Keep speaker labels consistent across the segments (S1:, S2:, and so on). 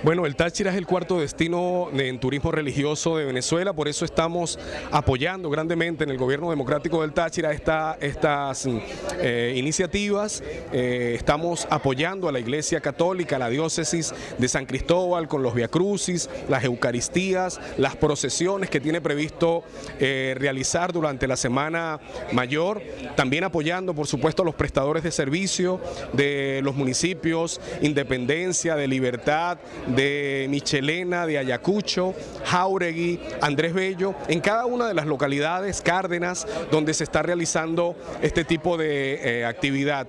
S1: Bueno, el Táchira es el cuarto destino en turismo religioso de Venezuela, por eso estamos apoyando grandemente en el gobierno democrático del Táchira estas iniciativas. Estamos apoyando a la Iglesia Católica, a la diócesis de San Cristóbal con los viacrucis, las eucaristías, las procesiones que tiene previsto realizar durante la Semana Mayor. También apoyando, por supuesto, a los prestadores de servicio de los municipios Independencia, de Libertad, de Michelena, de Ayacucho, Jáuregui, Andrés Bello, en cada una de las localidades, Cárdenas, donde se está realizando este tipo de actividad.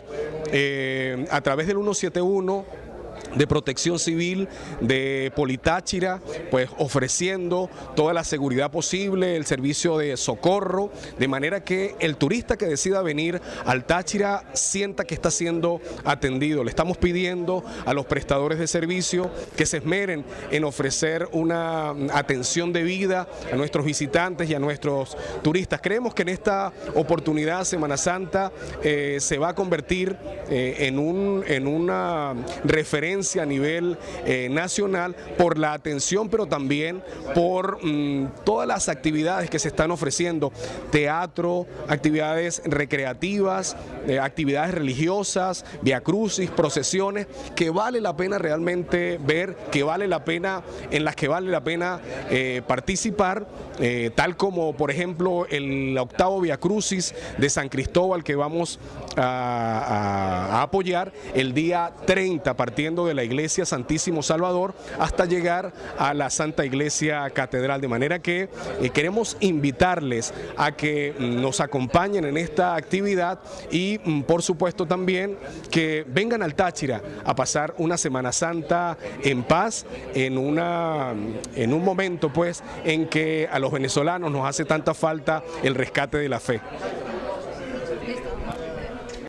S1: A través del 171 de Protección Civil de Politáchira, pues ofreciendo toda la seguridad posible, el servicio de socorro, de manera que el turista que decida venir al Táchira sienta que está siendo atendido. Le estamos pidiendo a los prestadores de servicio que se esmeren en ofrecer una atención debida a nuestros visitantes y a nuestros turistas. Creemos que en esta oportunidad Semana Santa se va a convertir en una referencia a nivel nacional por la atención, pero también por todas las actividades que se están ofreciendo: teatro, actividades recreativas, actividades religiosas, viacrucis, procesiones, que vale la pena realmente ver, en las que vale la pena participar, tal como por ejemplo el octavo viacrucis de San Cristóbal, que vamos a apoyar el día 30, partiendo de la Iglesia Santísimo Salvador hasta llegar a la Santa Iglesia Catedral, de manera que queremos invitarles a que nos acompañen en esta actividad y por supuesto también que vengan al Táchira a pasar una Semana Santa en paz, en un momento pues en que a los venezolanos nos hace tanta falta el rescate de la fe.